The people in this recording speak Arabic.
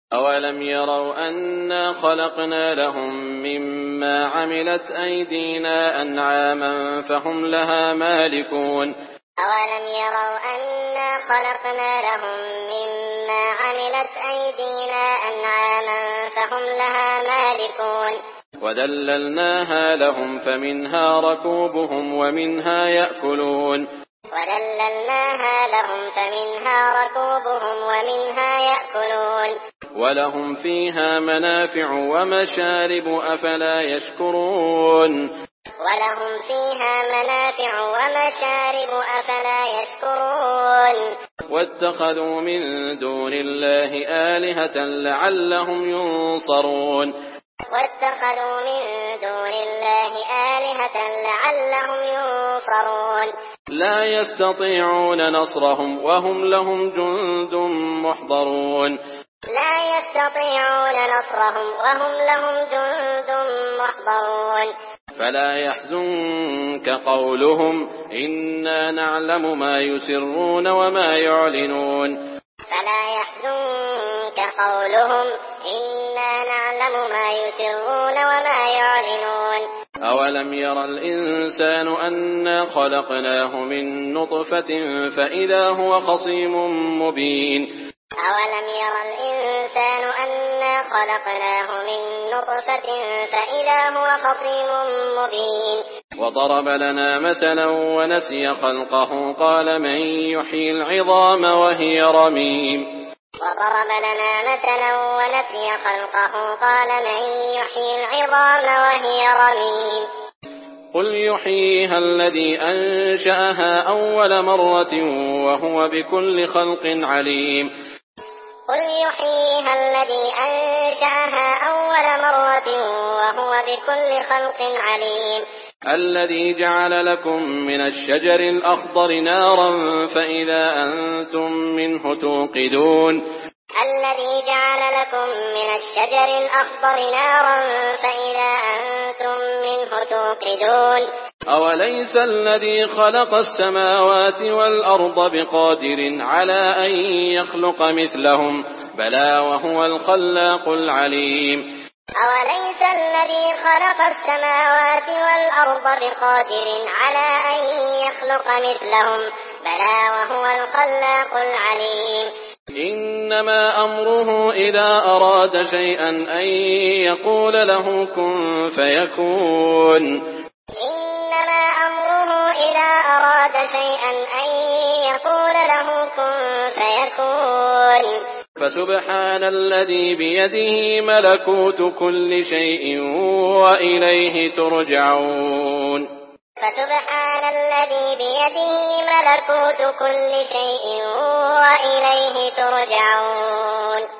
أولم يروا أنا خلقنا لهم مما عملت أيدينا أنعاما فهم لها مالكون أولم يروا أنا خلقنا لهم مما عملت أيدينا أنعاما فهم لها مالكون وذللناها لهم فمنها ركوبهم ومنها يأكلون ولهم فيها منافع ومشارب أفلا يشكرون واتخذوا من دون الله آلهة لعلهم ينصرون لا يستطيعون نصرهم وهم لهم جند محضرون فلا يحزنك قولهم إنا نعلم ما يسرون وما يعلنون أولم ير الإنسان أنا خلقناه من نطفة فإذا هو خصيم مبين وضرب لنا مثلا ونسي خلقه قال من يحيي العظام وهي رميم قل يحييها الذي أنشأها أول مرة وهو بكل خلق عليم الذي جعل لكم من الشجر الأخضر نارا فإذا أنتم منه توقدون أوليس الذي خلق السماوات والأرض بقادر على أن يخلق مثلهم بلى وهو الخلاق العليم إنما أمره إذا أراد شيئا أن يقول له كن فيكون فسبحان الذي بيده ملكوت كل شيء وإليه ترجعون